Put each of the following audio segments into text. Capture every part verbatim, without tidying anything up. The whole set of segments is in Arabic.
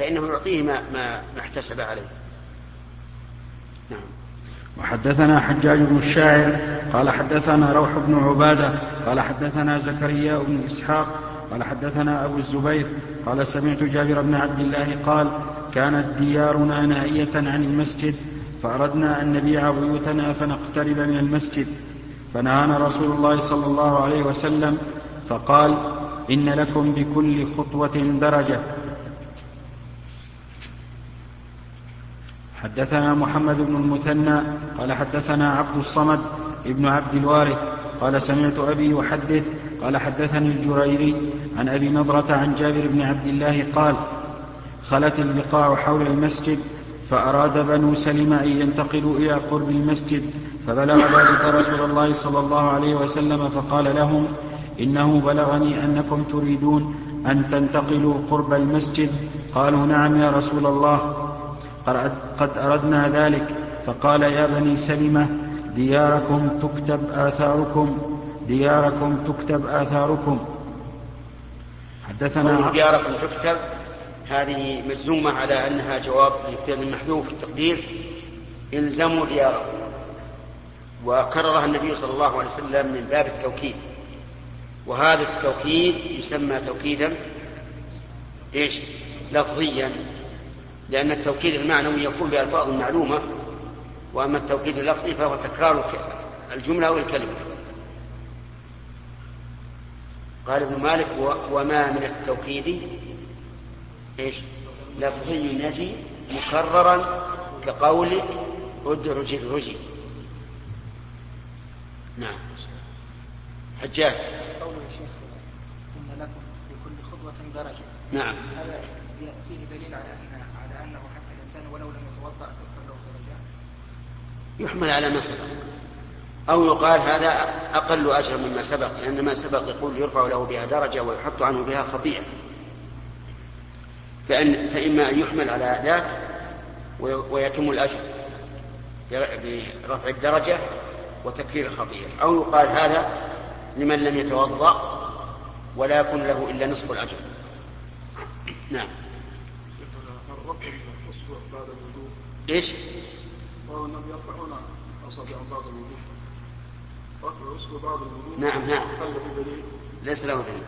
فإنه يعطيه ما, ما احتسب عليه. نعم. وحدثنا حجاج بن الشاعر قال حدثنا روح بن عبادة قال حدثنا زكريا بن إسحاق قال حدثنا أبو الزبير قال سمعت جابر بن عبد الله قال كانت ديارنا نائية عن المسجد فأردنا أن نبيع بيوتنا فنقترب من المسجد فنهانا رسول الله صلى الله عليه وسلم فقال إن لكم بكل خطوة درجة. حدثنا محمد بن المثنى قال حدثنا عبد الصمد ابن عبد الوارث قال سمعت أبي يحدث قال حدثني الجريري عن أبي نضرة عن جابر بن عبد الله قال خلت البقاع حول المسجد فأراد بنو سلمة أن ينتقلوا إلى قرب المسجد فبلغ ذلك رسول الله صلى الله عليه وسلم فقال لهم إنه بلغني أنكم تريدون أن تنتقلوا قرب المسجد. قالوا نعم يا رسول الله قد أردنا ذلك. فقال يا بني سلمة دياركم تكتب آثاركم دياركم تكتب آثاركم. حدثنا دياركم تكتب هذه مجزومة على أنها جواب لفعل محذوف التقدير إلزموا دياركم، وكررها النبي صلى الله عليه وسلم من باب التوكيد، وهذا التوكيد يسمى توكيدا إيش؟ لفظيا، لأن التوكيد المعنوي يكون بألفاظ معلومة، وأما التوكيد اللفظي فهو تكرار الجملة أو الكلمة. قال ابن مالك وما من التوكيد إيش؟ لفظي يجي مكررا كقولك ادرج الرجي. نعم. حجاج قول الشيخ إن لكم بكل خطوة درجة. نعم. هذا فيه دليل على أن على أنه حتى الإنسان ولو لم يتوضأ تدخل له درجات. يحمل على ما سبق، أو يقال هذا أقل أجر مما سبق، لأن ما سبق يقول يرفع له بها درجة ويحط عنه بها خطيئة، فإن فإما أن يحمل على ذاك ويتم الأجر برفع الدرجة وتكفير الخطيئة، أو يقال هذا لمن لم يتوضأ ولا يكون له إلا نصف الأجر. نعم. إيش؟ وأنهم يرفعون أصابع بعض الوجوه، رفع أصبع بعض الوجوه. نعم نعم. ليس له دليل.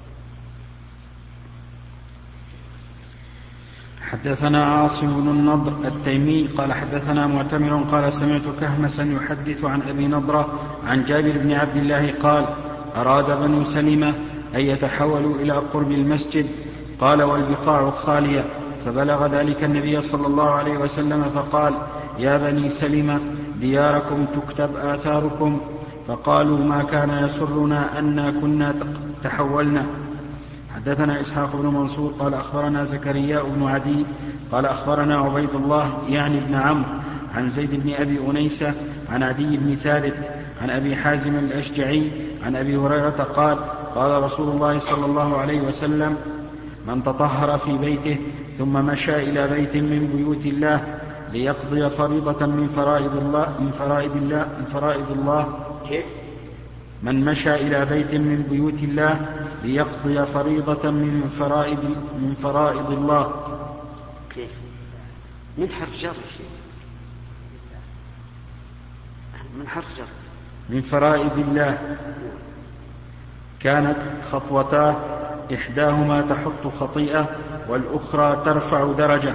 حدثنا عاصم بن النضر التيمي قال حدثنا معتمر قال سمعت كهمسا يحدث عن أبي نضرة عن جابر بن عبد الله قال أراد بنو سلمة أن يتحولوا إلى قرب المسجد، قال والبقاع خالية، فبلغ ذلك النبي صلى الله عليه وسلم فقال يا بني سلمة دياركم تكتب آثاركم، فقالوا ما كان يسرنا أنا كنا تحولنا. حدثنا إسحاق بن منصور قال أخبرنا زكريا بن عدي قال أخبرنا عبيد الله يعني ابن عمرو عن زيد بن أبي أنيسة عن عدي بن ثابت عن أبي حازم الأشجعي عن أبي هريرة قال قال رسول الله صلى الله عليه وسلم من تطهر في بيته ثم مشى إلى بيت من بيوت الله ليقضي فريضة من فرائض الله من فرائض الله من فرائض الله من مشى إلى بيت من بيوت الله ليقضي فريضة من فرائض من فرائض الله. كيف؟ من حرف جر من حرف جر من فرائض الله كانت خطوتاه إحداهما تحط خطيئة والأخرى ترفع درجة.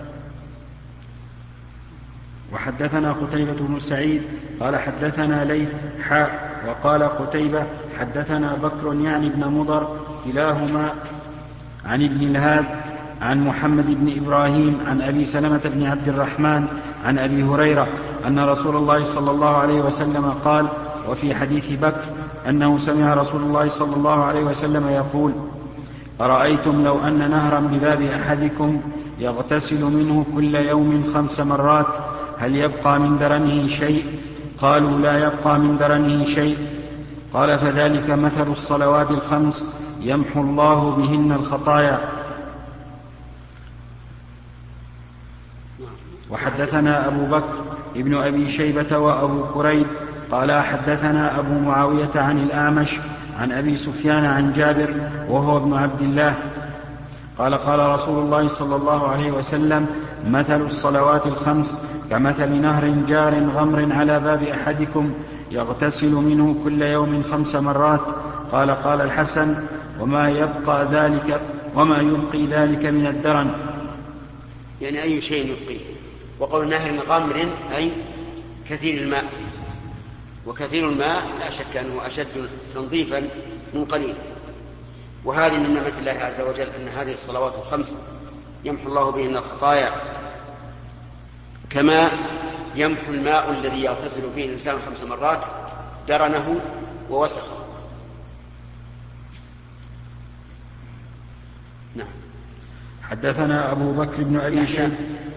وحدثنا قتيبة بن سعيد قال حدثنا ليث حاء وقال قتيبة حدثنا بكر يعني ابن مضر كلاهما عن ابن الهاد عن محمد بن إبراهيم عن أبي سلمة بن عبد الرحمن عن أبي هريرة أن رسول الله صلى الله عليه وسلم قال، وفي حديث بكر أنه سمع رسول الله صلى الله عليه وسلم يقول أرأيتم لو أن نهرا بباب أحدكم يغتسل منه كل يوم خمس مرات هل يبقى من درنه شيء؟ قالوا لا يبقى من درنه شيء. قال فذلك مثل الصلوات الخمس يمحو الله بهن الخطايا. وحدثنا أبو بكر ابن أبي شيبة وأبو كريب قال حدثنا أبو معاوية عن الأعمش عن أبي سفيان عن جابر وهو ابن عبد الله قال قال رسول الله صلى الله عليه وسلم: مثل الصلوات الخمس كمثل نهر جار غمر على باب أحدكم يغتسل منه كل يوم خمس مرات. قال قال الحسن: وما يبقى ذلك وما يبقي ذلك من الدرن، يعني أي شيء يبقيه. وقول نهر غمر أي كثير الماء، وكثير الماء لا شك أنه أشد تنظيفا من قليل. وهذه من نعمة الله عز وجل أن هذه الصلوات الخمس يمحو الله بهن الخطايا، كما يمحو الماء الذي يغتسل فيه الإنسان خمس مرات درنه ووسخه. نعم. حدثنا أبو بكر بن أبي شيبة.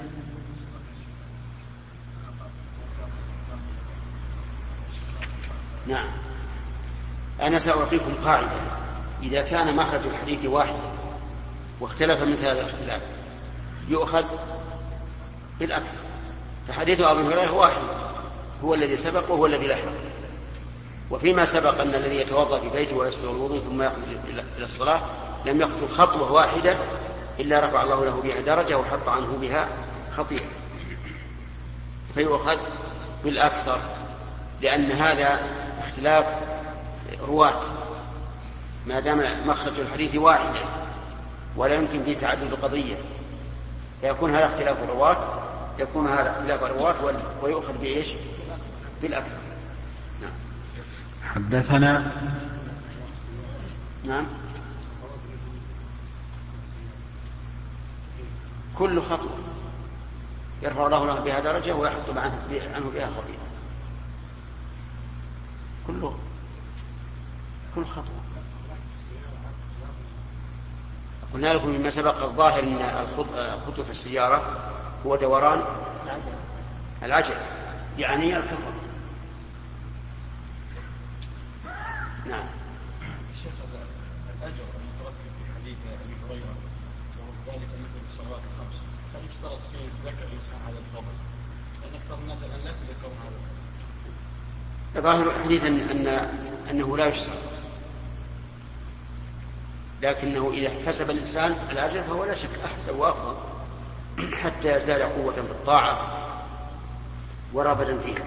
نعم. أنا سأعطيكم قاعدة: إذا كان مخرج الحديث واحد واختلف مثل هذا الاختلاف يؤخذ بالأكثر. فحديث أبي هريرة واحد هو الذي سبق وهو الذي لحق. وفيما سبق أن الذي يتوضأ في بيته ويسبغ الوضوء ثم يخرج إلى الصلاة لم يخطو خطوة واحدة إلا رفع الله له بها درجة وحط عنه بها خطيئة، فيؤخذ بالأكثر، لأن هذا اختلاف رواة ما دام مخرج الحديث واحدا ولا يمكن فيه تعدد قضية، فيكون هذا اختلاف الرواة يكون هذا اختلاف الرواة ويؤخذ بإيش؟ بالأكثر. نعم. حدثنا نعم كل خطوة يرفع الله له بها درجة ويحط عنه بها خطيئة. كله كل خطوة. قلنا لكم مما سبق الظاهر أن الخطوة في السيارة هو دوران العجل، يعني الكفر. نعم. شيخ الأجر المترتب في حديث أبي هريرة وذلك مثل الصلوات الخمس، هل يشترط فيه ذكر الإنسان هذا الفضل؟ لأن أكثر الناس الآن لا تذكرون هذا. ظاهر الحديث أن, أن أنه لا يشترط، لكنه إذا اكتسب الإنسان الأجر فهو لا شك أحسن وأفضل حتى يزداد قوة بالطاعة ورغبة فيها.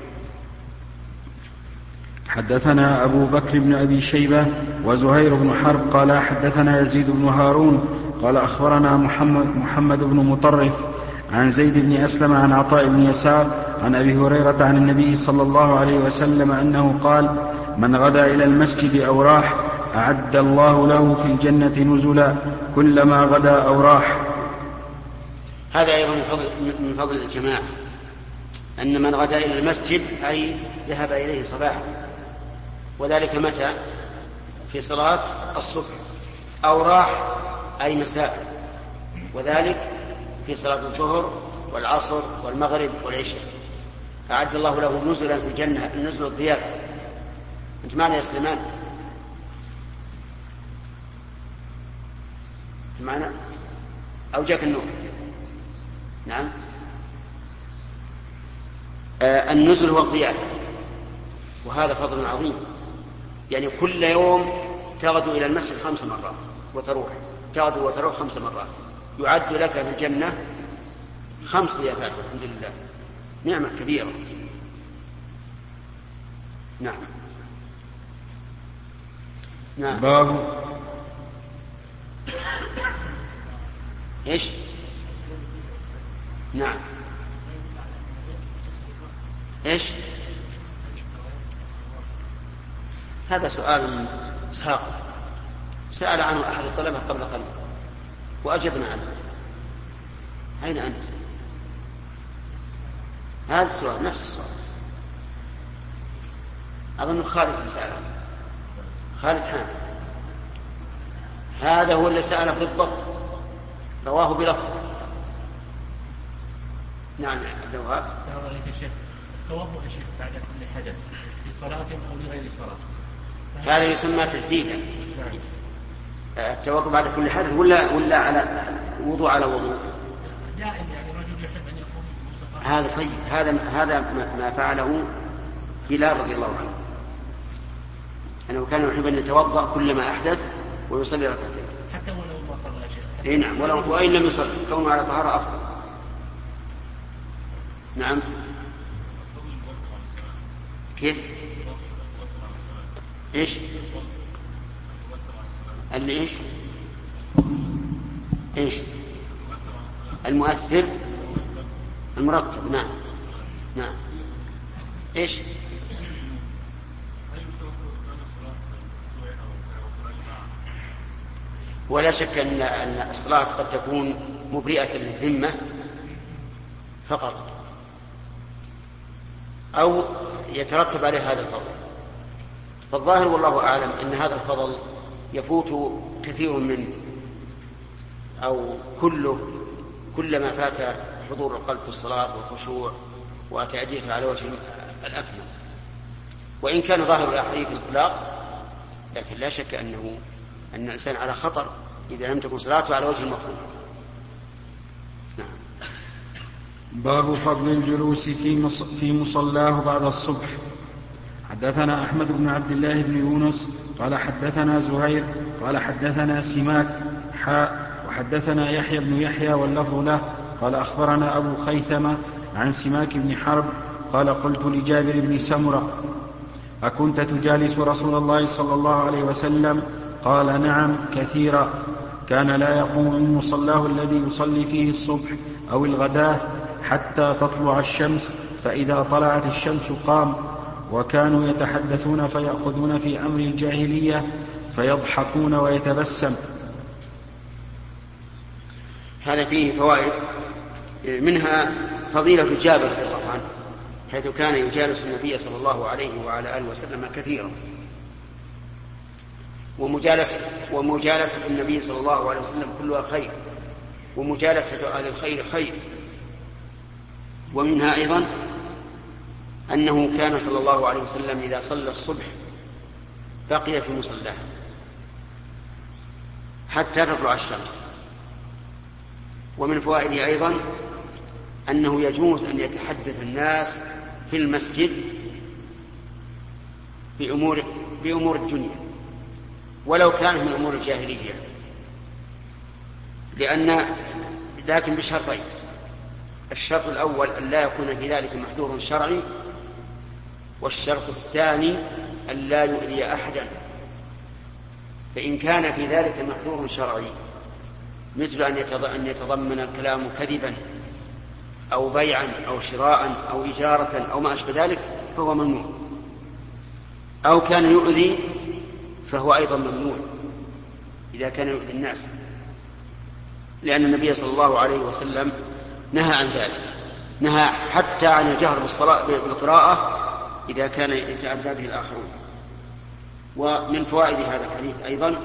حدثنا أبو بكر بن أبي شيبة وزهير بن حرب قال حدثنا يزيد بن هارون قال أخبرنا محمد, محمد بن مطرف عن زيد بن أسلم عن عطاء بن يسار عن أبي هريرة عن النبي صلى الله عليه وسلم أنه قال: من غدا إلى المسجد أو راح أعد الله له في الجنة نزلا كلما غدا أو راح. هذا أيضا من فضل الجماعة، أن من غدا إلى المسجد أي ذهب إليه صباحا، وذلك متى؟ في صلاة الصبح، أو راح أي مساء، وذلك في صلاة الظهر والعصر والمغرب والعشاء. أعد الله له نزلا في الجنة، النزل الضيافة. أنت معنا يا سليمان؟ معنا أو جاك النور؟ نعم. آه النزل هو الضيافة، وهذا فضل عظيم. يعني كل يوم تغدو إلى المسجد خمس مرات وتروح، تغدو وتروح خمس مرات، يعد لك في الجنة خمس ضيافات والحمد لله، نعمة كبيرة. نعم. نعم. باب ايش؟ نعم. ايش؟ هذا سؤال ساق سأل عنه أحد الطلبة قبل قليل وأجبنا عنه. أين أنت؟ هذا السؤال نفس السؤال، أظن خالد اللي سأل عنه، خالد حامد، هذا هو اللي سأله بالضبط، رواه بلفظ. نعم يا عبد الوهاب. السلام عليكم يا شيخ. التوضؤ يا شيخ بعد كل حدث في صلاة أو لغير صلاة هذا يسمى تجديدا. التوضؤ بعد كل حدث ولا ولا على وضوء على وضوء؟ دائم، يعني رجل يحب أن يكون مستقر. هذا طيب، هذا هذا ما فعله بلال رضي الله عنه، أنه كان يحب أن يتوضأ كلما أحدث ويصلي ركعتين. حتى ولو ما صلى شيء. اي نعم، ولو وإن لم يصلي كونه على طهارة أفضل. نعم. كيف؟ ايش؟ اللي ايش؟ ايش؟ المؤثر المرتب. نعم نعم. ايش؟ ولا شك أن الصلاة قد تكون مبرئة للذمة فقط، أو يترتب عليه هذا الفضل. فالظاهر والله أعلم أن هذا الفضل يفوت كثير منه أو كله كلما فات حضور القلب في الصلاة والخشوع وتأديتها على وجه الأكمل. وإن كان ظاهر الأحاديث الإطلاق، لكن لا شك أنه أن الإنسان على خطر إذا لم تكن صلاته على وجه المطلوب. نعم. باب فضل الجلوس في في مصلاه بعد الصبح. حدثنا أحمد بن عبد الله بن يونس قال حدثنا زهير قال حدثنا سماك حاء وحدثنا يحيى بن يحيى واللفظ له قال أخبرنا أبو خيثمة عن سماك بن حرب قال قلت لجابر بن سمرة أكنت تجالس رسول الله صلى الله عليه وسلم؟ قال نعم كثيرا، كان لا يقوم من مصلاه الذي يصلي فيه الصبح أو الغداة حتى تطلع الشمس، فإذا طلعت الشمس قام. وكانوا يتحدثون فيأخذون في أمر الجاهلية فيضحكون ويتبسم. هذا فيه فوائد، منها فضيلة جابر رضي الله عنه حيث كان يجالس النبي صلى الله عليه وعلى آله وسلم كثيرا، ومجالسة, ومجالسة النبي صلى الله عليه وسلم كلها خير، ومجالسة أهل الخير خير. ومنها أيضا أنه كان صلى الله عليه وسلم إذا صلى الصبح بقي في مصلاه حتى تطلع الشمس. ومن فوائده أيضا أنه يجوز أن يتحدث الناس في المسجد بأمور, بأمور الدنيا ولو كانت من أمور الجاهلية، لأن لكن بشرطين: الشرط الأول أن لا يكون في ذلك محذور شرعي، والشرط الثاني أن لا يؤذي أحدا. فإن كان في ذلك محذور شرعي مثل أن يتضمن الكلام كذبا أو بيعا أو شراء أو إجارة أو ما أشبه ذلك فهو ممنوع، أو كان يؤذي فهو أيضا ممنوع إذا كان يؤذي الناس، لأن النبي صلى الله عليه وسلم نهى عن ذلك، نهى حتى عن الجهر بالصلاة بالقراءة إذا كان يتأذى به الآخرون. ومن فوائد هذا الحديث أيضا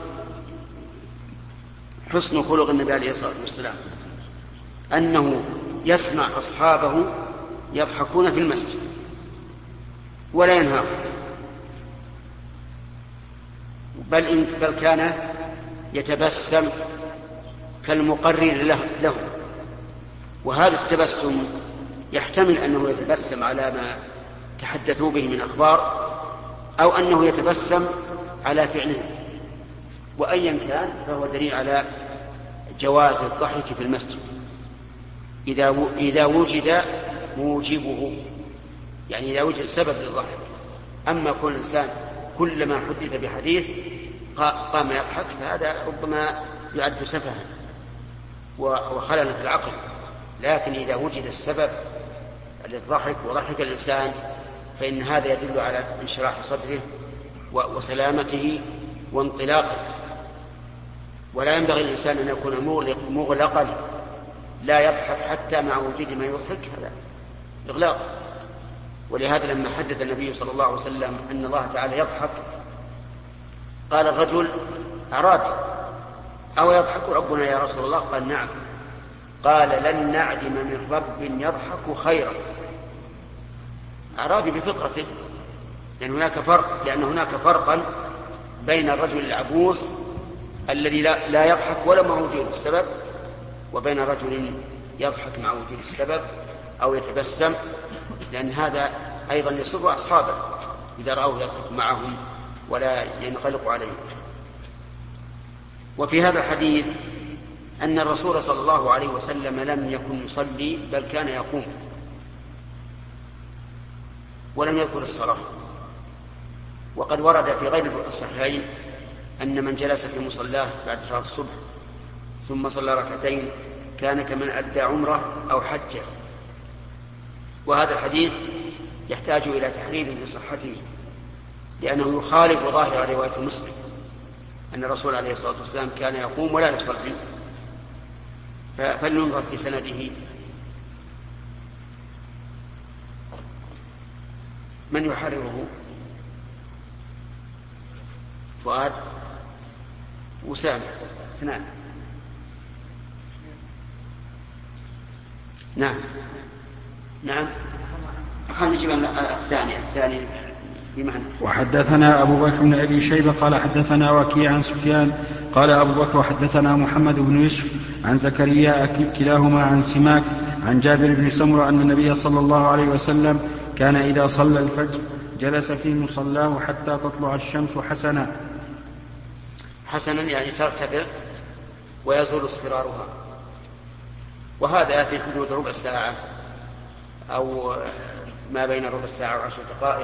حسن خلق النبي عليه الصلاة والسلام، أنه يسمع أصحابه يضحكون في المسجد ولا ينهاهم، بل, إن بل كان يتبسم كالمقرر له لهم. وهذا التبسم يحتمل أنه يتبسم على ما تحدثوا به من أخبار، أو أنه يتبسم على فعله، وأيا كان فهو دليل على جواز الضحك في المسجد إذا إذا وجد موجبه، يعني إذا وجد سبب للضحك. أما كل إنسان كلما حدث بحديث قام يضحك فهذا ربما يعد سفها وخلل في العقل، لكن إذا وجد السبب للضحك وضحك الإنسان فإن هذا يدل على انشراح صدره وسلامته وانطلاقه. ولا ينبغي الإنسان أن يكون مغلقا لا يضحك حتى مع وجود ما يضحك، هذا إغلاق. ولهذا لما حدث النبي صلى الله عليه وسلم أن الله تعالى يضحك قال الرجل: أعرابي: أو يضحك ربنا يا رسول الله؟ قال: نعم. قال: لن نعدم من رب يضحك خيرا. أعرابي بفطرته، لأن هناك فرق لأن هناك فرقا بين الرجل العبوس الذي لا, لا يضحك ولا مع وجود السبب، وبين رجل يضحك مع وجود السبب أو يتبسم، لأن هذا أيضا يسر أصحابه إذا رأوه يضحك معهم ولا ينغلق عليهم. وفي هذا الحديث أن الرسول صلى الله عليه وسلم لم يكن يصلي بل كان يقوم ولم يذكر الصلاة. وقد ورد في غير الصحيحين أن من جلس في مصلاه بعد صلاة الصبح ثم صلى ركعتين كان كمن أدى عمره أو حجه. وهذا الحديث يحتاج إلى تحرير بصحته، لأنه يخالف ظاهر رواية مسلم أن الرسول عليه الصلاة والسلام كان يقوم ولا يصلي. فلننظر في سنده. من يحرره؟ فؤاد وسام اثنان. نعم نعم خلينا نجيب الثاني الثاني بمعنى. وحدثنا أبو بكر بن أبي شيبة قال حدثنا وكيع عن سفيان قال أبو بكر وحدثنا محمد بن يوسف عن زكريا كلاهما عن سماك عن جابر بن سمرة أن النبي صلى الله عليه وسلم كان إذا صلى الفجر جلس في مصلاه حتى تطلع الشمس حسنا. حسنا يعني ترتفع ويزول اصفرارها، وهذا في حدود ربع ساعة أو ما بين ربع ساعة وعشر دقائق.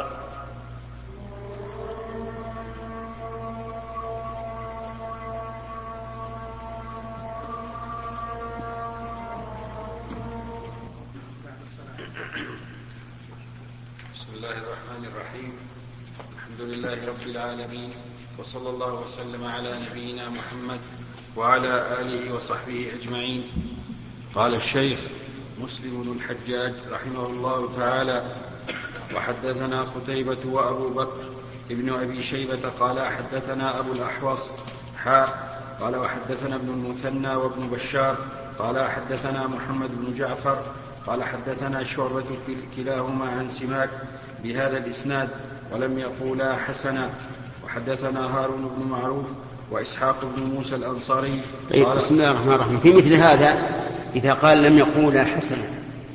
بسم الله الرحمن الرحيم. الحمد لله رب العالمين، وصلى الله وسلم على نبينا محمد وعلى آله وصحبه أجمعين. قال الشيخ مسلم بن الحجاج رحمه الله تعالى: وحدثنا قتيبة وأبو بكر ابن أبي شيبة قال حدثنا أبو الأحوص حاء قال وحدثنا ابن المثنى وابن بشار قال حدثنا محمد بن جعفر قال حدثنا شعبة كلاهما عن سماك بهذا الإسناد ولم يقولا حسنا. وحدثنا هارون بن معروف وإسحاق بن موسى الأنصاري. طيب بسم الله الرحمن الرحيم. في مثل هذا إذا قال لم يقولا حسنا،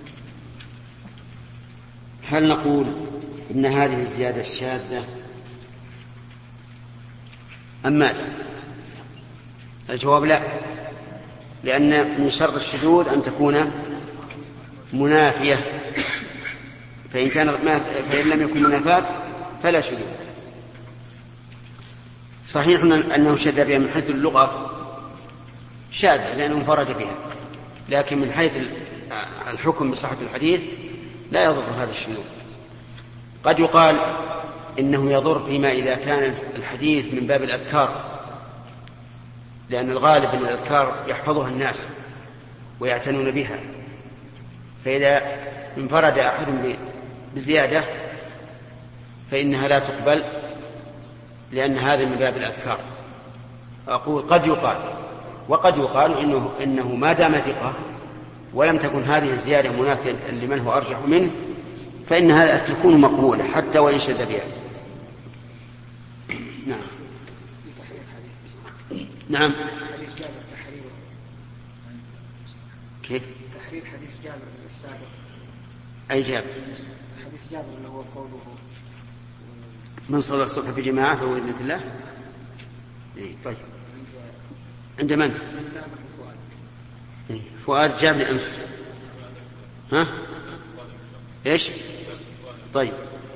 هل نقول إن هذه الزيادة الشاذة أم ماذا؟ الجواب لا، لأن من شرط الشذوذ أن تكون منافية، فإن, كان فإن لم يكن منافاة فلا شذوذ. صحيح أنه شذ بها من حيث اللغة شاذ لأنه انفرد بها، لكن من حيث الحكم بصحة الحديث لا يضر هذا الشذوذ. قد يقال إنه يضر فيما إذا كان الحديث من باب الأذكار، لأن الغالب أن الأذكار يحفظها الناس ويعتنون بها، فإذا انفرد أحد بزيادة فإنها لا تقبل، لأن هذا من باب الأذكار. أقول قد يقال، وقد يقال إنه, إنه ما دام ثقة ولم تكن هذه الزيادة منافية لمن هو أرجح منه فإنها تكون مقبولة حتى وإن شذ بها. نعم نعم. كيف؟ تحرير حديث جابر السابق. أي جابر؟ حديث جابر اللي هو قوله من صلى الصبح في جماعة فهو بإذن الله. إيه طيب. عند من؟ إيه. فؤاد جابر أمس. ها؟ إيش؟ طيب.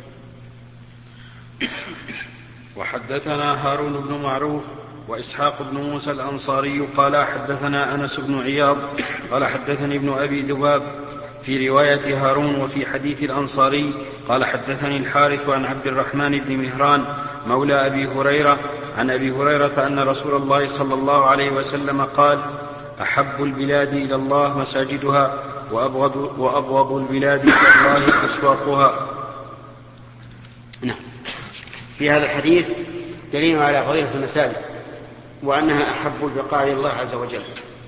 وحدثنا هارون بن معروف وإسحاق بن موسى الأنصاري قال حدثنا أنس بن عياض قال حدثني ابن أبي ذباب في رواية هارون وفي حديث الأنصاري قال حدثني الحارث عن عبد الرحمن بن مهران مولى أبي هريرة عن أبي هريرة أن رسول الله صلى الله عليه وسلم قال: أحب البلاد إلى الله مساجدها وأبغض, وأبغض البلاد إلى الله أسواقها. نعم. في هذا الحديث دليل على فضيلة المساجد وأنها أحب البقاع إلى الله عز وجل.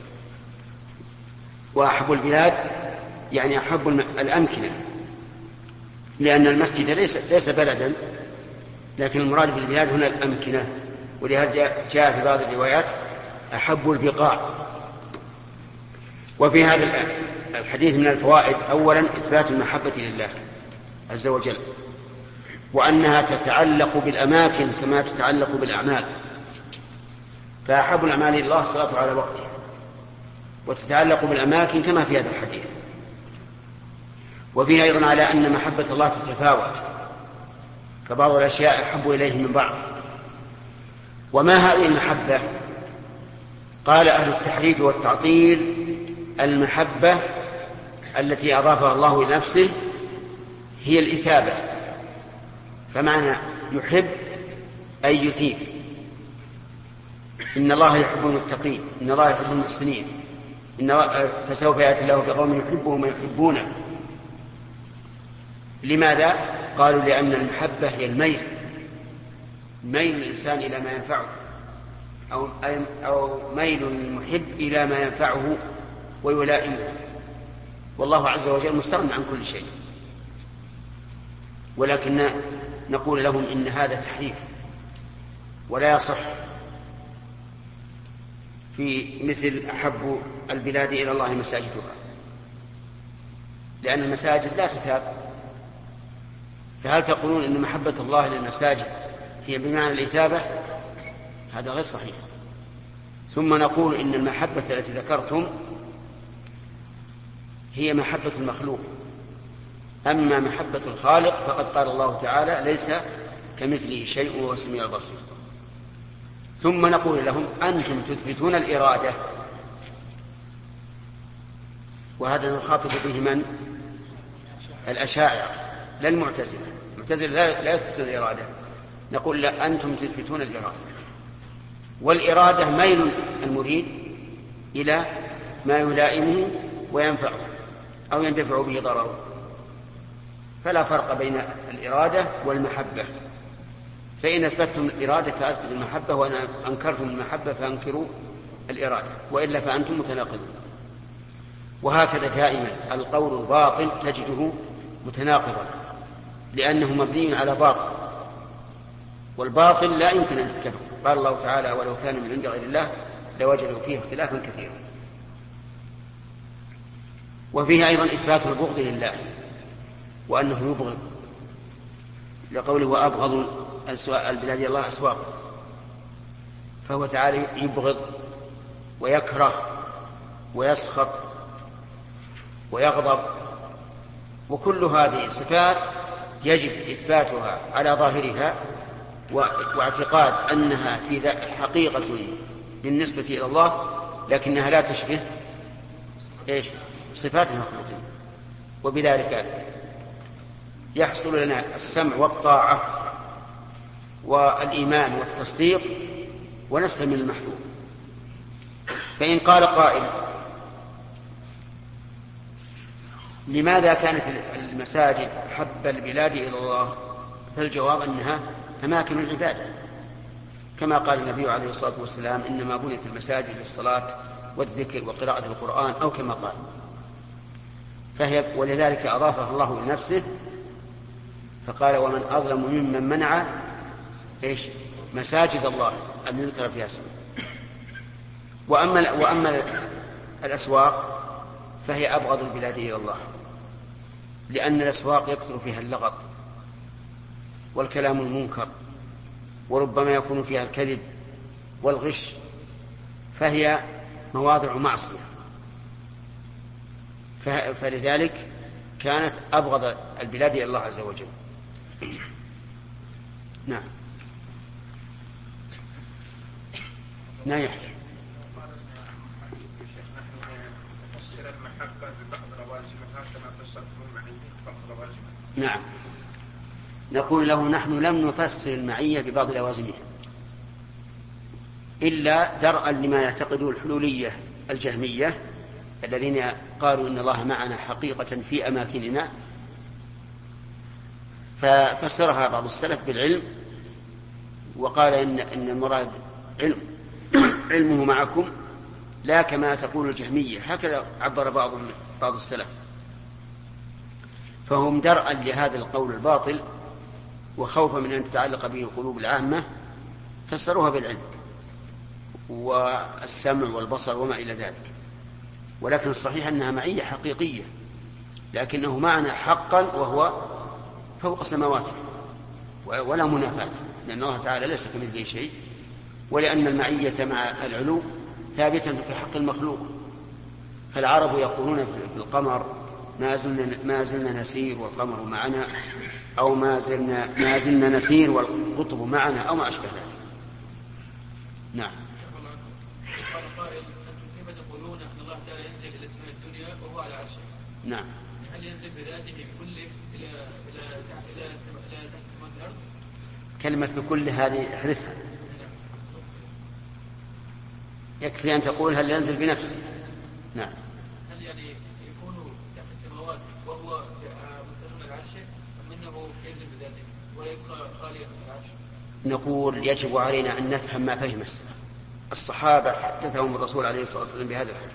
وأحب البلاد يعني أحب الأمكنة، لأن المسجد ليس, ليس بلدا، لكن المراد بالبلاد هنا الأمكنة، ولهذا جاء في بعض الروايات أحب البقاع. وفي هذا الحديث من الفوائد أولا إثبات المحبة لله عز وجل، وأنها تتعلق بالأماكن كما تتعلق بالأعمال، فأحب الأعمال إلى الله الصلاة على وقتها وتتعلق بالأماكن كما في هذا الحديث. وفيه أيضا على أن محبة الله تتفاوت، فبعض الأشياء أحب إليه من بعض. وما هذه المحبة؟ قال أهل التحريف والتعطيل: المحبة التي أضافها الله إلى نفسه هي الإثابة، فمعنى يحب أي يثيب. إن الله يحب المتقين، إن الله يحب المحسنين، إن فسوف يأتي الله بقوم يحبهم ويحبونه. لماذا؟ قالوا: لأن المحبة هي الميل، ميل الإنسان إلى ما ينفعه، أو أو ميل المحب إلى ما ينفعه ويلائمه. والله عز وجل مستغنٍ عن كل شيء، ولكن نقول لهم إن هذا تحريف ولا يصح. في مثل أحب البلاد إلى الله مساجدها، لأن المساجد لا تثاب، فهل تقولون إن محبة الله للمساجد هي بمعنى الإثابة؟ هذا غير صحيح. ثم نقول إن المحبة التي ذكرتم هي محبة المخلوق، أما محبة الخالق فقد قال الله تعالى: ليس كمثله شيء وهو السميع البصير. ثم نقول لهم: أنتم تثبتون الإرادة، وهذا نخاطب به من؟ الأشاعرة لا المعتزلة. المعتزلة لا يثبتون الإرادة، نقول: لا، أنتم تثبتون الإرادة، والإرادة ميل المريد إلى ما يلائمه وينفعه أو يندفع به ضرره، فلا فرق بين الإرادة والمحبة. فإن أثبتتم الإرادة فأثبتوا المحبة، وأن أنكرتم المحبة فأنكروا الإرادة، وإلا فأنتم متناقضون. وهكذا دائما القول الباطل تجده متناقضا، لأنه مبني على باطل، والباطل لا يمكن أن يتفق. قال الله تعالى: ولو كان من عند غير الله لوجدوا فيه اختلافا كثيرا. وفيه أيضا إثبات البغض لله، وأنه يبغض، لقوله: وأبغض البلاد الله أسواق، فهو تعالى يبغض ويكره ويسخط ويغضب. وكل هذه صفات يجب إثباتها على ظاهرها، واعتقاد أنها في حقيقة بالنسبة إلى الله، لكنها لا تشبه إيش؟ صفات المخلوقين. وبذلك يحصل لنا السمع والطاعة والإيمان والتصديق، ونسلم من المحذور. فإن قال قائل: لماذا كانت المساجد أحب البلاد إلى الله؟ فالجواب أنها أماكن العبادة، كما قال النبي عليه الصلاة والسلام: إنما بنيت المساجد للصلاة والذكر وقراءة القرآن، أو كما قال. فهي ولذلك أضافها الله لنفسه، فقال: ومن أظلم ممن منع إيش؟ مساجد الله أن يذكر فيها اسمه. وأما, وأما الأسواق فهي أبغض البلاد إلى الله، لأن الأسواق يكثر فيها اللغط والكلام المنكر، وربما يكون فيها الكذب والغش، فهي مواضع معصية، فلذلك كانت أبغض البلاد إلى الله عز وجل. نعم. نعم. نعم، نقول له: نحن لم نفسر المعية ببعض لوازمها إلا درءا لما يعتقده الحلولية الجهمية الذين قالوا إن الله معنا حقيقة في أماكننا، ففسرها بعض السلف بالعلم، وقال إن, إن المراد علم علمه معكم لا كما تقول الجهمية، هكذا عبر بعض بعض السلف. فهم درءا لهذا القول الباطل وخوفا من أن تتعلق به قلوب العامة فسروها بالعلم والسمع والبصر وما إلى ذلك. ولكن الصحيح أنها معية حقيقية، لكنه معنى حقا وهو فوق سماواته ولا منافاة، لأن الله تعالى ليس كمثله شيء، ولأن المعية مع العلو ثابتة في حق المخلوق فالعرب يقولون في القمر ما زلنا, ما زلنا نسير والقمر معنا، أو ما زلنا, ما زلنا نسير والقطب معنا، أو ما أشبه ذلك. نعم. قال قائل أنتم كيف تقولون أن الله تعالى ينزل إلى السماء الدنيا وهو على عرشه؟ نعم. هل ينزل بذاته كله إلى إلى تحت إلى تحت سماء الأرض؟ كلمة بكل هذه احذفها، يكفي أن تقول هل ينزل بنفسه. نعم. هل يعني يكون تحت السماوات وهو مستقيم على عرشه، أم أنه ينزل بذاته ويبقى خاليا من العرش؟ نقول يجب علينا أن نفهم ما فهم السلف. الصحابة حدثهم الرسول عليه الصلاة والسلام بهذا الحديث،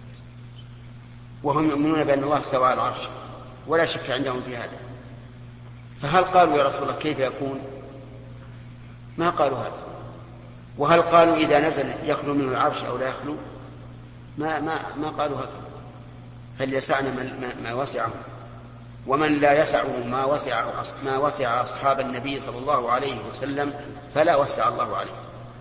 وهم يؤمنون بأن الله استوى على العرش ولا شك عندهم في هذا، فهل قالوا يا رسول الله كيف يكون؟ ما قالوا هذا. وهل قالوا إذا نزل يخلو منه العرش أو لا يخلو؟ ما ما ما قالوا هذا. فليسعنا ما, ما وسعه، ومن لا يسعه ما وسع ما وسع أصحاب النبي صلى الله عليه وسلم فلا وسع الله عليه.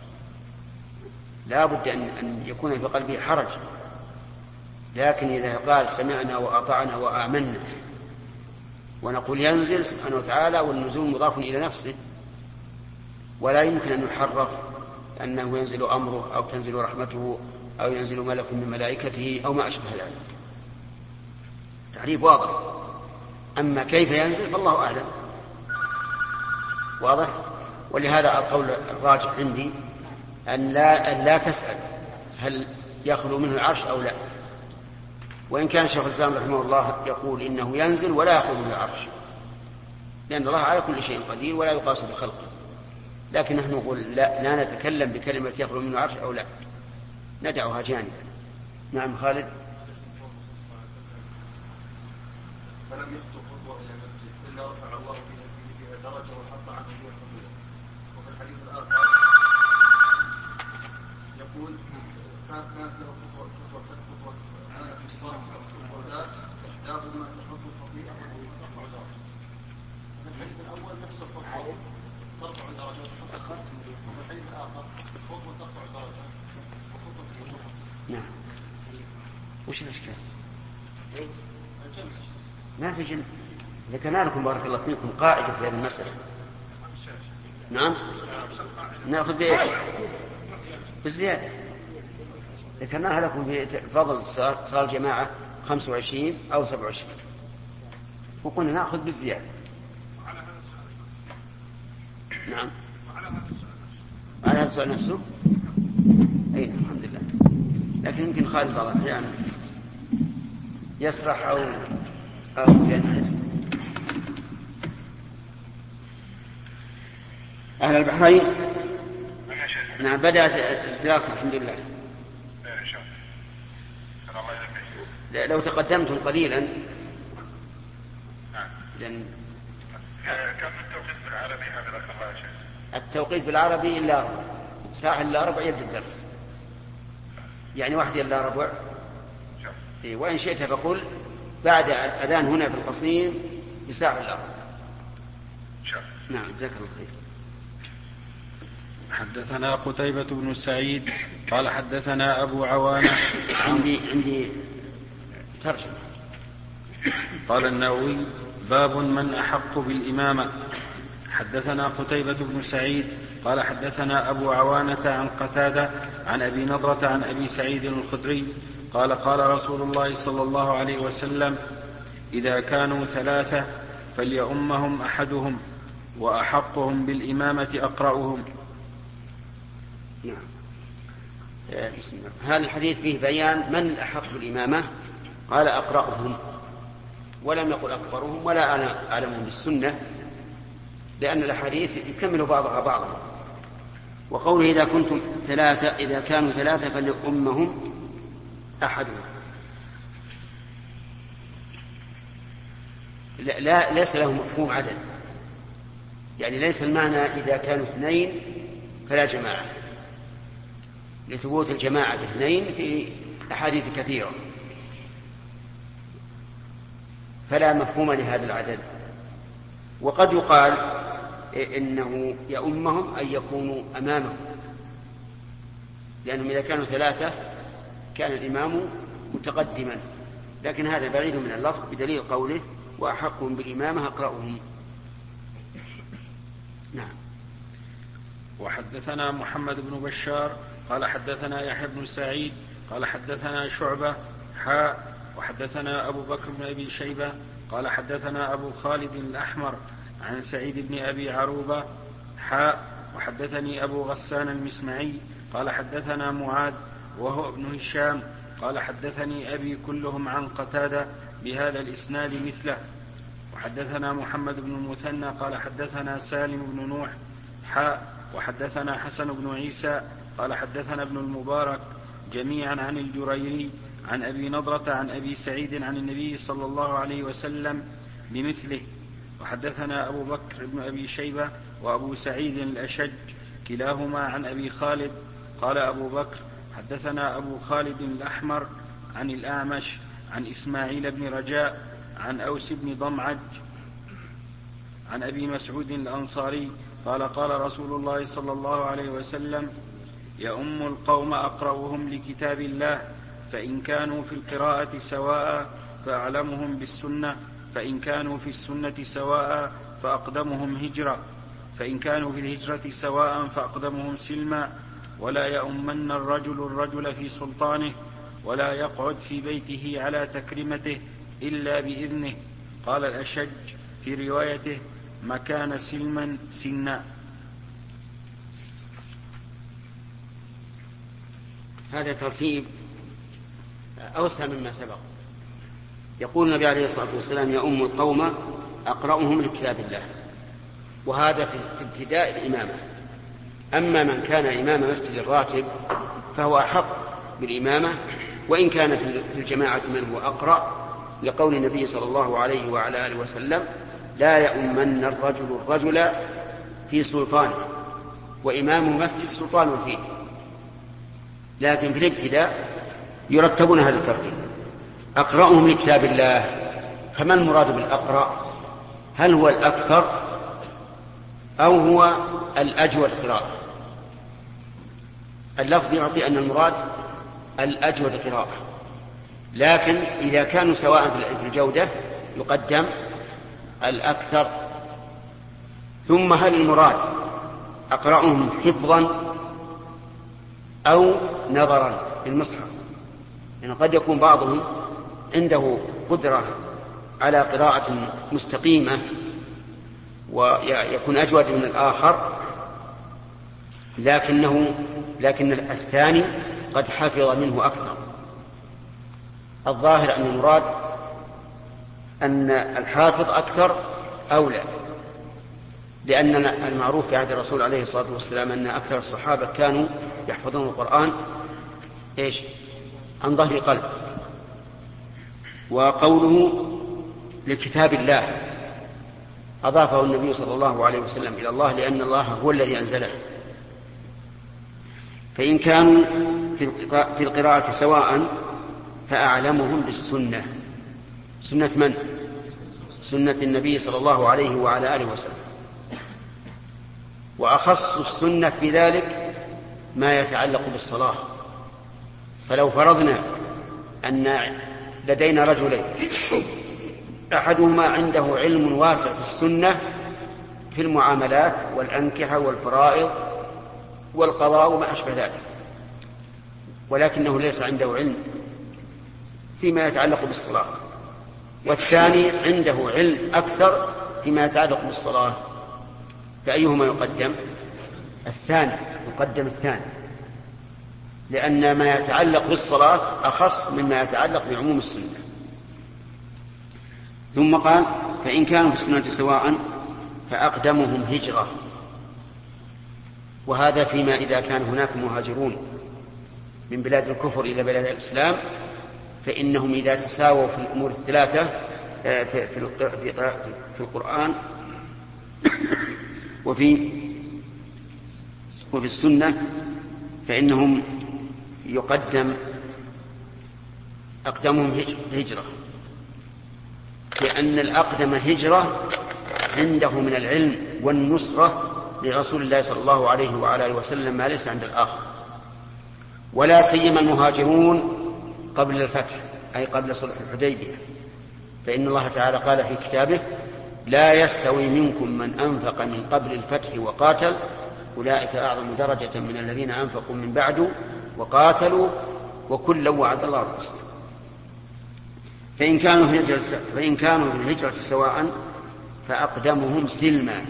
لا بد أن, أن يكون في قلبه حرج، لكن إذا قال سمعنا وأطعنا وآمنا، ونقول ينزل سبحانه وتعالى والنزول مضاف إلى نفسه، ولا يمكن أن يحرف أنه ينزل أمره أو تنزل رحمته أو ينزل ملك من ملائكته أو ما أشبه ذلك. تعريف واضح. أما كيف ينزل فالله أعلم. واضح. ولهذا القول الراجح عندي أن لا, أن لا تسأل هل يخلو منه العرش أو لا، وإن كان شيخ الإسلام رحمه الله يقول إنه ينزل ولا يخلو منه العرش، لأن الله على كل شيء قدير ولا يقاس بخلقه. لكن نحن نقول لا, لا نتكلم بكلمة يخلو منه العرش أو لا، ندعها جانبا. نعم خالد. فلم يخطو خطوة إلى المسجد إلا رفع الله بها درجة وحط عنه روح فضيلة. وفي الحديث الآخر يقول كانت له خطوة خطوة خطوة أنا في الصلاة ولا إحداهما تحط الخطيئة وترفع درجة. وفي الحديث الأول نفس الخطوة ترفع درجة وتحط الخطيئة، وفي الحديث الآخر خطوة ترفع درجة وخطوة تحط. نعم. وش الإشكال؟ الجمع ما في جمع. ذكرنا لكم بارك الله فيكم قاعدة في هذه المسألة. نعم. نأخذ بإيش؟ بالزيادة. ذكرناها لكم في فضل صلاة الجماعة خمسة وعشرين أو سبعة وعشرين، وقلنا نأخذ بالزيادة. نعم. على هذا السؤال نفسه. أي الحمد لله. لكن يمكن خالد بعض الأحيان يسرح أو أو ينحس. أهل البحرين. نعم. بدأت الدراسة الحمد لله. لو تقدمتم قليلا. لأن كم التوقيت بالعربي حفظك الله يا شيخ؟ التوقيت بالعربي إلا ربع ساعة إلا ربع يبدأ الدرس، يعني واحد إلا ربع. وإن شئت فقل بعد الأذان هنا في القصيم بساعة إلا ربع. نعم. جزاك الله خير. حدثنا قتيبة بن سعيد قال حدثنا أبو عوانة. عندي عندي ترجمة. قال النووي باب من أحق بالإمامة. حدثنا قتيبة بن سعيد قال حدثنا أبو عوانة عن قتادة عن أبي نضرة عن أبي سعيد الخدري قال قال رسول الله صلى الله عليه وسلم إذا كانوا ثلاثة فليؤمهم أحدهم وأحقهم بالإمامة أقرأهم. نعم. بسم الله. هذا الحديث فيه بيان من أحق بالإمامة. قال أقرأهم، ولم يقل أكبرهم ولا أنا أعلمهم بالسنة، لأن الحديث يكمل بعضها بعضا. وقوله إذا كنتم ثلاثة إذا كانوا ثلاثة فليؤمهم أحدهم، لا, لا ليس له مفهوم عدد، يعني ليس المعنى إذا كانوا اثنين فلا جماعة، لثبوت الجماعة باثنين في أحاديث كثيرة، فلا مفهوم لهذا العدد. وقد يقال إنه يؤمهم أن يكونوا أمامه، لأنهم إذا كانوا ثلاثة كان الإمام متقدما، لكن هذا بعيد من اللفظ بدليل قوله وأحقهم بالإمامة أقرأهم. نعم. وحدثنا محمد بن بشار قال حدثنا يحيى بن سعيد قال حدثنا شعبة حاء وحدثنا أبو بكر بن أبي شيبة قال حدثنا أبو خالد الأحمر عن سعيد بن أبي عروبة حاء وحدثني أبو غسان المسمعي قال حدثنا معاذ وهو ابن هشام قال حدثني أبي كلهم عن قتادة بهذا الإسناد مثله. وحدثنا محمد بن المثنى قال حدثنا سالم بن نوح حاء وحدثنا حسن بن عيسى قال حدثنا ابن المبارك جميعا عن الجريري عن أبي نضرة عن أبي سعيد عن النبي صلى الله عليه وسلم بمثله. وحدثنا أبو بكر بن أبي شيبة وأبو سعيد الأشج كلاهما عن أبي خالد قال أبو بكر حدثنا أبو خالد الأحمر عن الأعمش عن إسماعيل بن رجاء عن أوس بن ضمعج عن أبي مسعود الأنصاري قال قال رسول الله صلى الله عليه وسلم يؤم القوم أقرأهم لكتاب الله فإن كانوا في القراءة سواء فأعلمهم بالسنة فإن كانوا في السنة سواء فأقدمهم هجرة فإن كانوا في الهجرة سواء فأقدمهم سلما ولا يؤمن الرجل الرجل في سلطانه ولا يقعد في بيته على تكريمته إلا بإذنه. قال الأشج في روايته مكان سلما سنا. هذا ترتيب أوسع مما سبق. يقول النبي عليه الصلاة والسلام يؤم القوم أقرأهم لكتاب الله، وهذا في ابتداء الإمامة. أما من كان إمام مسجد الراتب فهو أحق بالإمامة وإن كان في الجماعة من هو أقرأ، لقول النبي صلى الله عليه وعلى آله وسلم لا يؤمن الرجل الرجل في سلطانه، وإمام مسجد سلطان فيه. لكن في الابتداء يرتبون هذا الترتيب أقرأهم لكتاب الله. فما المراد بالأقرأ؟ هل هو الأكثر أو هو الأجود قراءة؟ اللفظ يعطي أن المراد الأجود قراءة، لكن إذا كانوا سواء في الجودة يقدم الأكثر. ثم هل المراد أقرأهم حفظا أو نظرا للمصحف؟ يعني قد يكون بعضهم عنده قدرة على قراءة مستقيمة ويكون أجود من الآخر، لكنه لكن الثاني قد حفظ منه أكثر. الظاهر أن المراد أن الحافظ أكثر أولى، لأن المعروف في عهد الرسول عليه الصلاة والسلام أن أكثر الصحابة كانوا يحفظون القرآن إيش؟ عن ظهر قلب. وقوله لكتاب الله أضافه النبي صلى الله عليه وسلم إلى الله لأن الله هو الذي أنزله. فإن كانوا في القراءة سواء فأعلمهم بالسنة. سنة من؟ سنة النبي صلى الله عليه وعلى آله وسلم. وأخص السنة في ذلك ما يتعلق بالصلاة. فلو فرضنا أن لدينا رجلين أحدهما عنده علم واسع في السنة في المعاملات والأنكحة والفرائض والقضاء وما أشبه ذلك، ولكنه ليس عنده علم فيما يتعلق بالصلاة، والثاني عنده علم أكثر فيما يتعلق بالصلاة، فأيهما يقدم؟ الثاني. يقدم الثاني، لأن ما يتعلق بالصلاة أخص مما يتعلق بعموم السنة. ثم قال فإن كانوا في السنة سواء فأقدمهم هجرة، وهذا فيما إذا كان هناك مهاجرون من بلاد الكفر إلى بلاد الإسلام، فإنهم إذا تساووا في الأمور الثلاثة في القرآن وفي وفي السنة فإنهم يقدم أقدمهم هجرة، لأن الأقدم هجرة عنده من العلم والنصرة لرسول الله صلى الله عليه وعلى آله وسلم ما ليس عند الآخر. ولا سيما المهاجرون قبل الفتح أي قبل صلح الحديبية، فإن الله تعالى قال في كتابه: لا يستوي منكم من أنفق من قبل الفتح وقاتل أولئك أعظم درجة من الذين أنفقوا من بعد وقاتلوا وكلا وعد الله الحسنى. فإن كانوا في الهجرة فإن كانوا في الهجرة سواء فأقدمهم سلما،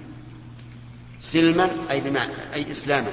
سلما أي بمعنى أي إسلاما.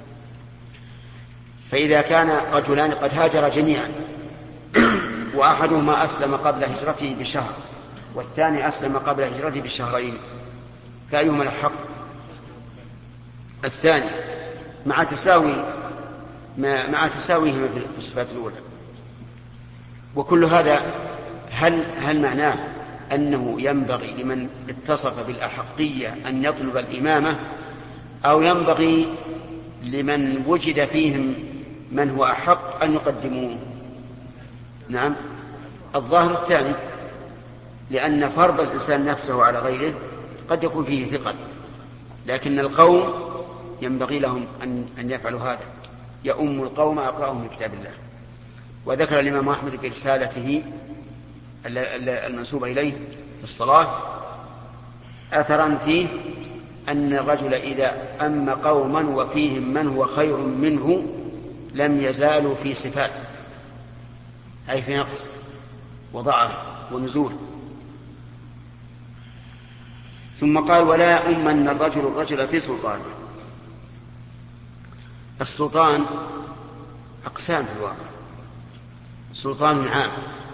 فإذا كان رجلان قد هاجر جميعا وأحدهما أسلم قبل هجرته بشهر والثاني أسلم قبل هجرته بشهرين، فأيهما الحق؟ الثاني، مع تساوي مع تساويهما في الصفات الأولى. وكل هذا هل هل معناه أنه ينبغي لمن اتصف بالأحقية أن يطلب الإمامة، أو ينبغي لمن وجد فيهم من هو أحق أن يقدموه؟ نعم، الظاهر الثاني، لأن فرض الإنسان نفسه على غيره قد يكون فيه ثقل، لكن القوم ينبغي لهم أن, أن يفعلوا هذا. يؤم القوم أقرأهم من كتاب الله. وذكر الإمام أحمد في رسالته المنسوبة إليه في الصلاة أثرا فيه أن الرجل إذا أم قوما وفيهم من هو خير منه لم يزالوا في صفات، أي في نقص وضعف ونزول. ثم قال: ولا يؤمن الرجل الرجل في سلطانه. السلطان أقسام في الواقع: سلطان عام،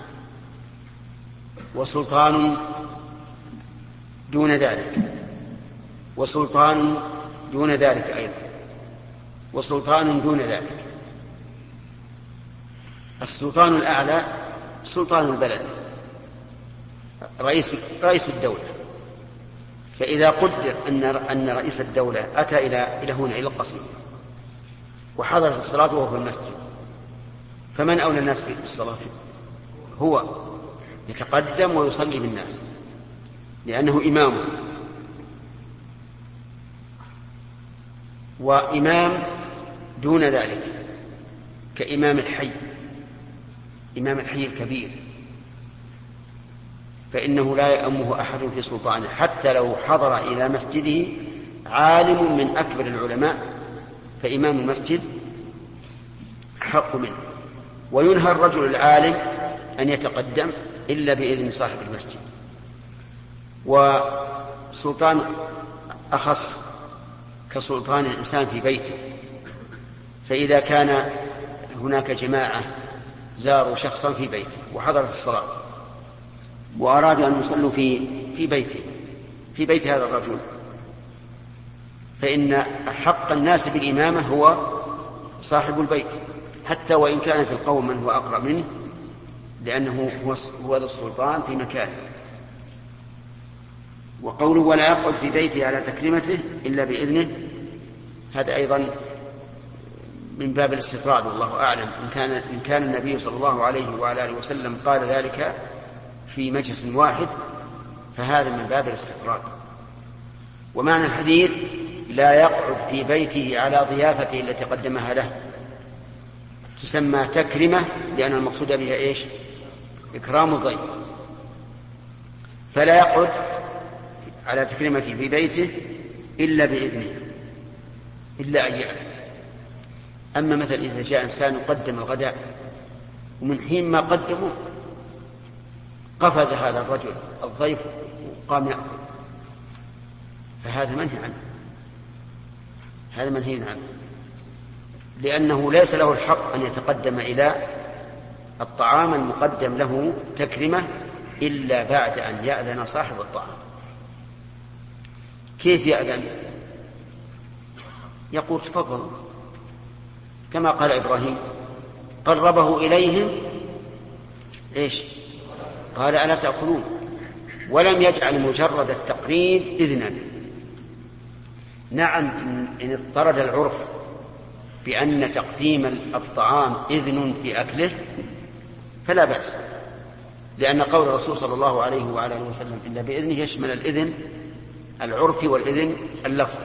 وسلطان دون ذلك، وسلطان دون ذلك أيضا، وسلطان دون ذلك. السلطان الأعلى سلطان البلد، رئيس رئيس الدولة. فإذا قدر أن أن رئيس الدولة أتى إلى إلى هنا إلى القصيم وحضرت الصلاة وهو في المسجد، فمن أولى الناس بالصلاة؟ هو يتقدم ويصلي بالناس لأنه إمامه. وإمام دون ذلك كإمام الحي، إمام الحي الكبير، فإنه لا يأمه أحد في سلطانه، حتى لو حضر إلى مسجده عالم من أكبر العلماء فإمام المسجد حق منه. وينهى الرجل العالم أن يتقدم إلا بإذن صاحب المسجد. وسلطان أخص كسلطان الإنسان في بيته، فإذا كان هناك جماعة زاروا شخصا في بيته وحضرت الصلاة وأرادوا أن يصلوا في في بيته في بيت هذا الرجل، فإن حق الناس بالإمامة هو صاحب البيت، حتى وإن كان في القوم من هو أقرأ منه، لأنه هو ذو السلطان في مكانه. وقوله: ولا يقعد في بيته على تكريمته إلا بإذنه، هذا أيضا من باب الاستطراد، والله أعلم. إن كان إن كان النبي صلى الله عليه وعلى آله وسلم قال ذلك في مجلس واحد فهذا من باب الاستطراد. ومعنى الحديث: لا يقعد في بيته على ضيافته التي قدمها له، تسمى تكرمة لأن المقصود بها إيش؟ إكرام الضيف. فلا يقعد على تكريمته في بيته إلا بإذنه، إلا أن يأذن. أما مثلا إذا جاء إنسان يقدم الغداء ومن حين ما قدمه قفز هذا الرجل الضيف وقام يأكل، فهذا منهي عنه، هذا منهي عنه، لأنه ليس له الحق أن يتقدم إلى الطعام المقدم له تكرمة إلا بعد أن يأذن صاحب الطعام. كيف يأذن؟ يقول: تفضل، كما قال إبراهيم قربه إليهم إيش؟ قال: ألا تأكلون؟ ولم يجعل مجرد التقريب إذنا. نعم، إن اضطرد العرف بأن تقديم الطعام إذن في أكله فلا بأس، لأن قول الرسول صلى الله عليه وعلى آله وسلم إلا بإذنه يشمل الإذن العرفي والإذن اللفظي.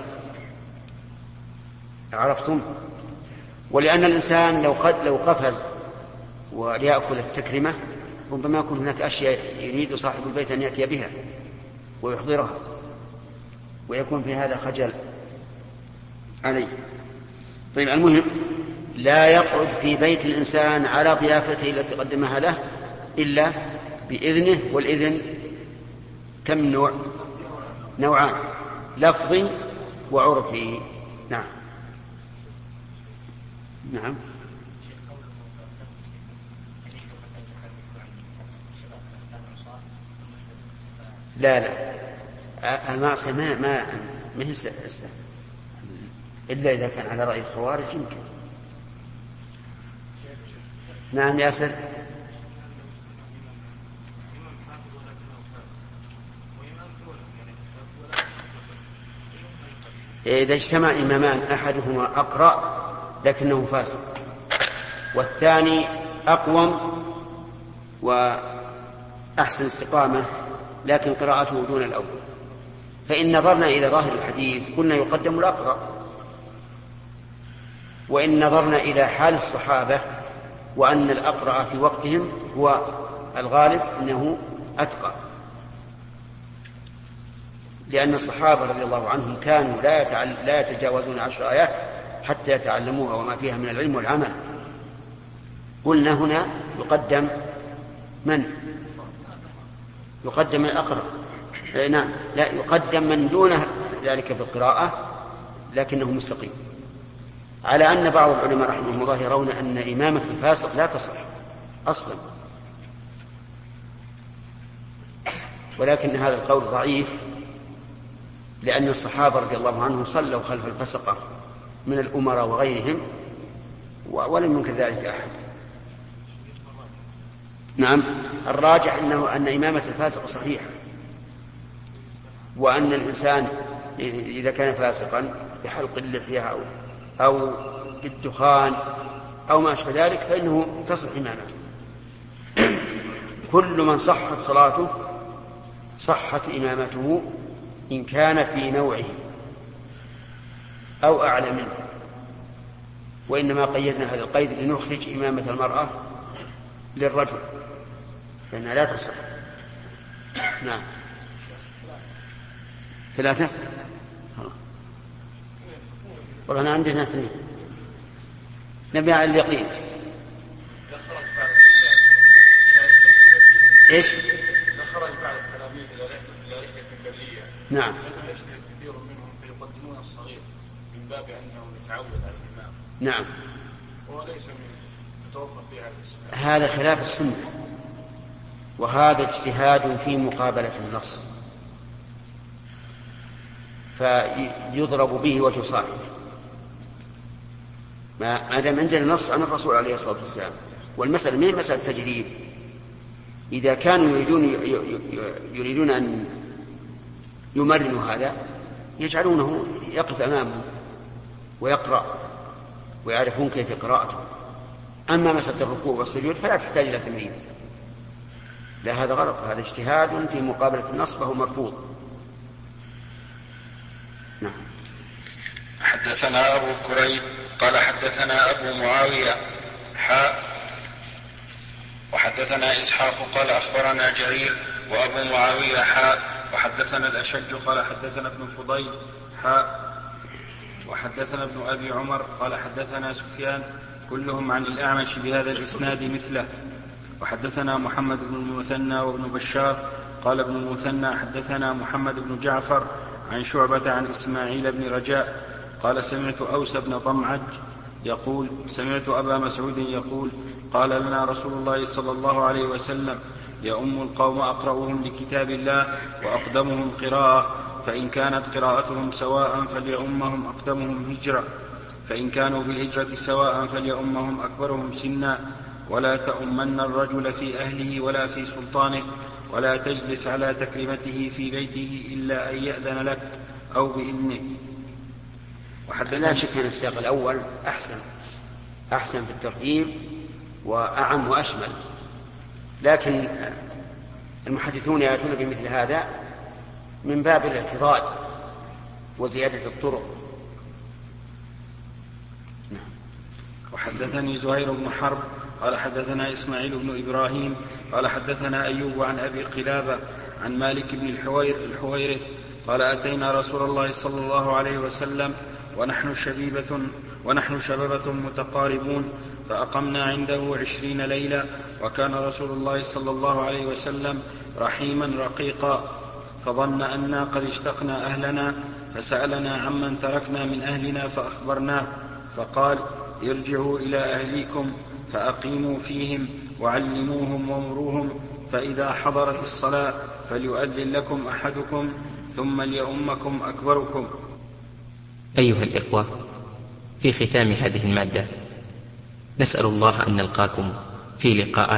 عرفتم؟ ولأن الإنسان لو قد لو قفز وليأكل التكرمة، ربما يكون هناك أشياء يريد صاحب البيت أن يأتي بها ويحضرها، ويكون في هذا خجل عليه. طيب، المهم لا يقعد في بيت الإنسان على ضيافته التي قدمها له إلا بإذنه، والإذن كم نوع؟ نوعان، لفظي وعرفي. نعم نعم. لا لا، المعصية ما ما ما هي إلا إذا كان على رأي الخوارج يمكن. نعم ياسر. إذا اجتمع إمامان أحدهما أقرأ لكنه فاسق، والثاني أقوم وأحسن استقامة لكن قراءته دون الأول، فإن نظرنا إلى ظاهر الحديث قلنا يقدم الأقرأ، وإن نظرنا إلى حال الصحابة وأن الأقرأ في وقتهم هو الغالب أنه أتقى، لأن الصحابة رضي الله عنهم كانوا لا, يتعل... لا يتجاوزون عشر آيات حتى يتعلموها وما فيها من العلم والعمل. قلنا هنا يقدم من؟ يقدم الأقرأ. نعم، لا، يقدم من دون ذلك في القراءة لكنه مستقيم، على أن بعض العلماء رحمهم الله يرون أن إمامة الفاسق لا تصح أصلا، ولكن هذا القول ضعيف، لأن الصحابة رضي الله عنهم صلوا خلف الفسقة من الأمراء وغيرهم ولم ينكر ذلك أحد. نعم، الراجح أنه أن إمامة الفاسق صحيحة، وأن الإنسان إذا كان فاسقا بحلق اللحية أو, أو بالدخان أو ما أشبه ذلك فإنه تصح إمامته. كل من صحت صلاته صحت إمامته إن كان في نوعه أو أعلى منه، وإنما قيدنا هذا القيد لنخرج إمامة المرأة للرجل لأنها لا تصح. نعم، ثلاثة. والله أنا عندنا اثنين نبي على اليقين. إيش؟ خرج بعض التلاميذ إلى رحلة البرية. نعم. لأنه يجتهد كثير منهم فيقدمون الصغير من باب أنه يتعود على الإمام. نعم. وهو ليس من تتوفر فيه على الإسلام. هذا خلاف السنة، وهذا اجتهاد في مقابلة النص، فيضرب به وجه صاحبه. ما دام عندنا نص عن الرسول عليه الصلاة والسلام، والمسألة من مسألة تجريب. إذا كانوا يريدون يريدون أن يمرنوا هذا يجعلونه يقف أمامه ويقرأ ويعرفون كيف قراءته. أما مسألة الركوع والسجود فلا تحتاج إلى تمرين. لا، هذا غلط، هذا اجتهاد في مقابلة النص فهو مرفوض. نعم. حدثنا أبو كريب قال حدثنا أبو معاوية حاء وحدثنا إسحاق قال أخبرنا جرير وأبو معاوية حاء وحدثنا الأشج قال حدثنا ابن فضيل حاء وحدثنا ابن أبي عمر قال حدثنا سفيان كلهم عن الأعمش بهذا الإسناد مثله. وحدثنا محمد بن المثنى وابن بشار قال ابن المثنى حدثنا محمد بن جعفر عن شعبة عن إسماعيل بن رجاء قال سمعت أوس بن طمعج يقول سمعت أبا مسعود يقول قال لنا رسول الله صلى الله عليه وسلم يؤم القوم أقرأهم لكتاب الله وأقدمهم قراءة، فإن كانت قراءتهم سواء فليؤمهم أقدمهم هجرة، فإن كانوا في الهجرة سواء فليؤمهم أكبرهم سنا، ولا تؤمن الرجل في أهله ولا في سلطانه، ولا تجلس على تكريمته في بيته إلا أن يأذن لك أو بإذنه. لا شك أن السياق الأول أحسن أحسن في الترتيب وأعم وأشمل، لكن المحدثون يأتون بمثل هذا من باب الاعتضاد وزيادة الطرق. وحدثني زهير بن حرب قال حدثنا إسماعيل بن إبراهيم قال حدثنا أيوب عن أبي قلابة عن مالك بن الحوير الحويرث قال أتينا رسول الله صلى الله عليه وسلم ونحن شبيبة ونحن شببة متقاربون فأقمنا عنده عشرين ليلة وكان رسول الله صلى الله عليه وسلم رحيما رقيقا فظن أنا قد اشتقنا أهلنا فسألنا عمن تركنا من أهلنا فأخبرناه فقال ارجعوا إلى أهليكم فأقيموا فيهم وعلموهم وامروهم فإذا حضرت الصلاة فليؤذن لكم أحدكم ثم ليؤمكم أكبركم. أيها الإخوة، في ختام هذه المادة نسأل الله أن نلقاكم في لقاءات